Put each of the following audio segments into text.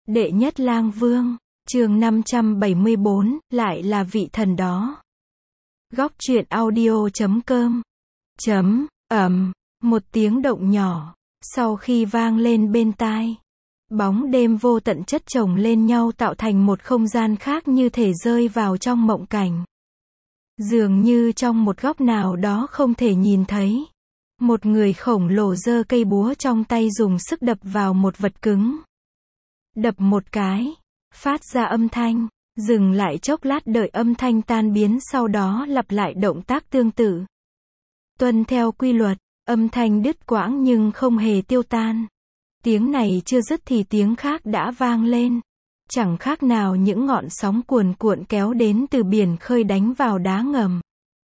Đệ nhất lang vương, chương 574, lại là vị thần đó. Góc truyện audio.com. Một tiếng động nhỏ, sau khi vang lên bên tai. Bóng đêm vô tận chất chồng lên nhau tạo thành một không gian khác như thể rơi vào trong mộng cảnh. Dường như trong một góc nào đó không thể nhìn thấy. Một người khổng lồ giơ cây búa trong tay dùng sức đập vào một vật cứng. Đập một cái, phát ra âm thanh, dừng lại chốc lát đợi âm thanh tan biến sau đó lặp lại động tác tương tự. Tuân theo quy luật, âm thanh đứt quãng nhưng không hề tiêu tan. Tiếng này chưa dứt thì tiếng khác đã vang lên. Chẳng khác nào những ngọn sóng cuồn cuộn kéo đến từ biển khơi đánh vào đá ngầm.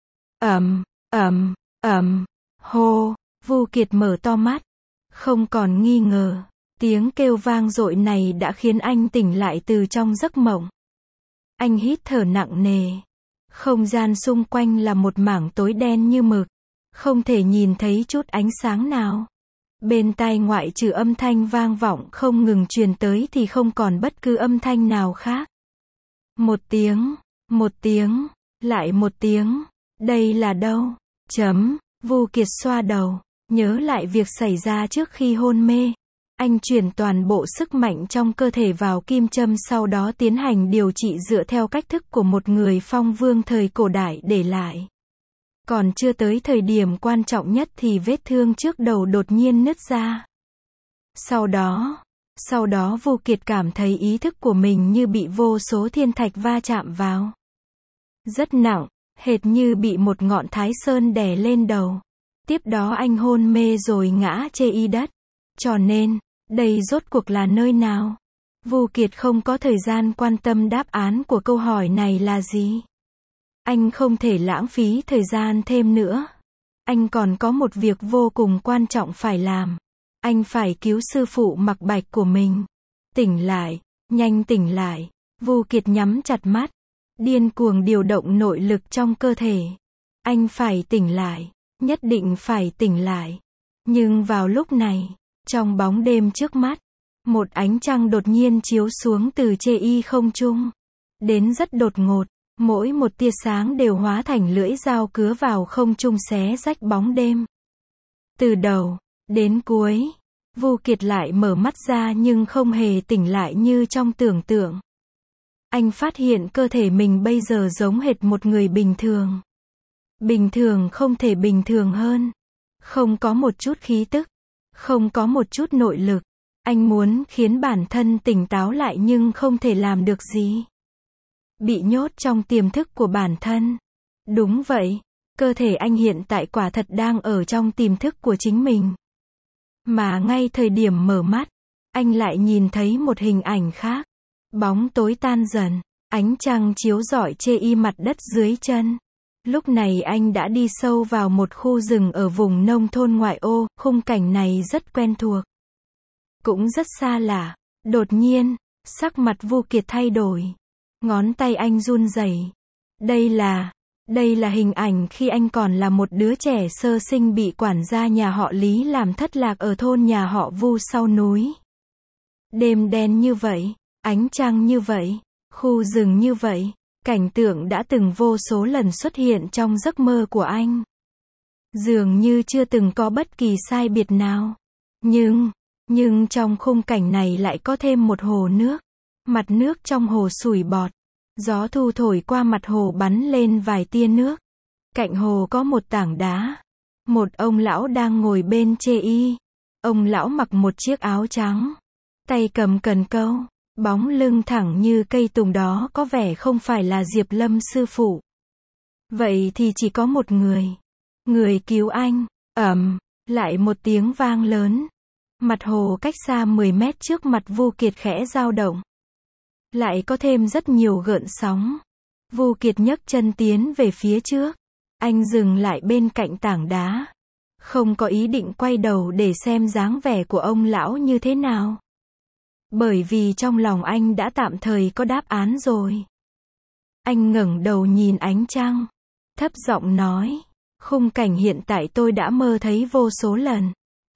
Hô, Vu Kiệt mở to mắt. Không còn nghi ngờ. Tiếng kêu vang dội này đã khiến anh tỉnh lại từ trong giấc mộng. Anh hít thở nặng nề. Không gian xung quanh là một mảng tối đen như mực. Không thể nhìn thấy chút ánh sáng nào. Bên tai ngoại trừ âm thanh vang vọng không ngừng truyền tới thì không còn bất cứ âm thanh nào khác. Một tiếng, lại một tiếng. Đây là đâu? Vu Kiệt xoa đầu, nhớ lại việc xảy ra trước khi hôn mê. Anh chuyển toàn bộ sức mạnh trong cơ thể vào kim châm sau đó tiến hành điều trị dựa theo cách thức của một người phong vương thời cổ đại để lại. Còn chưa tới thời điểm quan trọng nhất thì vết thương trước đầu đột nhiên nứt ra. Sau đó Vu Kiệt cảm thấy ý thức của mình như bị vô số thiên thạch va chạm vào. Rất nặng, hệt như bị một ngọn thái sơn đè lên đầu. Tiếp đó anh hôn mê rồi ngã chê y đất. Cho nên, đây rốt cuộc là nơi nào? Vu Kiệt không có thời gian quan tâm đáp án của câu hỏi này là gì. Anh không thể lãng phí thời gian thêm nữa. Anh còn có một việc vô cùng quan trọng phải làm. Anh phải cứu sư phụ Mặc Bạch của mình. Tỉnh lại, nhanh tỉnh lại. Vu Kiệt nhắm chặt mắt, điên cuồng điều động nội lực trong cơ thể. Anh phải tỉnh lại, nhất định phải tỉnh lại. Nhưng vào lúc này, trong bóng đêm trước mắt, một ánh trăng đột nhiên chiếu xuống từ chê y không trung. Đến rất đột ngột, mỗi một tia sáng đều hóa thành lưỡi dao cứa vào không trung xé rách bóng đêm. Từ đầu đến cuối, Vu Kiệt lại mở mắt ra nhưng không hề tỉnh lại như trong tưởng tượng. Anh phát hiện cơ thể mình bây giờ giống hệt một người bình thường. Bình thường không thể bình thường hơn. Không có một chút khí tức. Không có một chút nội lực. Anh muốn khiến bản thân tỉnh táo lại nhưng không thể làm được gì. Bị nhốt trong tiềm thức của bản thân. Đúng vậy, cơ thể anh hiện tại quả thật đang ở trong tiềm thức của chính mình. Mà ngay thời điểm mở mắt, anh lại nhìn thấy một hình ảnh khác. Bóng tối tan dần, ánh trăng chiếu rọi chê y mặt đất dưới chân. Lúc này anh đã đi sâu vào một khu rừng ở vùng nông thôn ngoại ô, khung cảnh này rất quen thuộc. Cũng rất xa lạ. Đột nhiên, sắc mặt Vu Kiệt thay đổi. Ngón tay anh run rẩy. Đây là hình ảnh khi anh còn là một đứa trẻ sơ sinh bị quản gia nhà họ Lý làm thất lạc ở thôn nhà họ Vu sau núi. Đêm đen như vậy, ánh trăng như vậy, khu rừng như vậy, cảnh tượng đã từng vô số lần xuất hiện trong giấc mơ của anh. Dường như chưa từng có bất kỳ sai biệt nào. Nhưng trong khung cảnh này lại có thêm một hồ nước. Mặt nước trong hồ sủi bọt. Gió thu thổi qua mặt hồ bắn lên vài tia nước. Cạnh hồ có một tảng đá. Một ông lão đang ngồi bên chê y. Ông lão mặc một chiếc áo trắng. Tay cầm cần câu. Bóng lưng thẳng như cây tùng đó có vẻ không phải là Diệp Lâm sư phụ. Vậy thì chỉ có một người. Người cứu anh. Lại một tiếng vang lớn. Mặt hồ cách xa 10 mét trước mặt Vu Kiệt khẽ dao động. Lại có thêm rất nhiều gợn sóng. Vu Kiệt nhấc chân tiến về phía trước. Anh dừng lại bên cạnh tảng đá. Không có ý định quay đầu để xem dáng vẻ của ông lão như thế nào. Bởi vì trong lòng anh đã tạm thời có đáp án rồi. Anh ngẩng đầu nhìn ánh trăng. Thấp giọng nói. Khung cảnh hiện tại tôi đã mơ thấy vô số lần.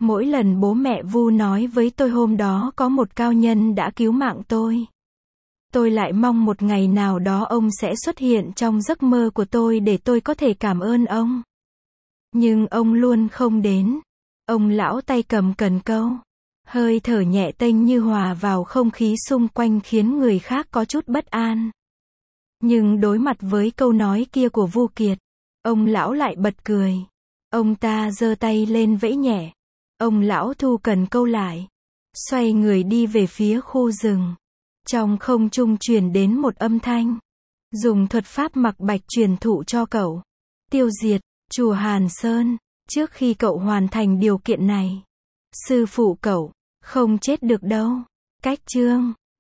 Mỗi lần bố mẹ Vu nói với tôi hôm đó có một cao nhân đã cứu mạng tôi lại mong một ngày nào đó ông sẽ xuất hiện trong giấc mơ của tôi để tôi có thể cảm ơn ông. Nhưng ông luôn không đến. Ông lão tay cầm cần câu. Hơi thở nhẹ tênh như hòa vào không khí xung quanh khiến người khác có chút bất an. Nhưng đối mặt với câu nói kia của Vu Kiệt, ông lão lại bật cười. Ông ta giơ tay lên vẫy nhẹ. Ông lão thu cần câu lại. Xoay người đi về phía khu rừng. Trong không trung truyền đến một âm thanh. Dùng thuật pháp mặc bạch truyền thụ cho cậu. Tiêu diệt chùa Hàn Sơn. Trước khi cậu hoàn thành điều kiện này, sư phụ cậu không chết được đâu. Cách chương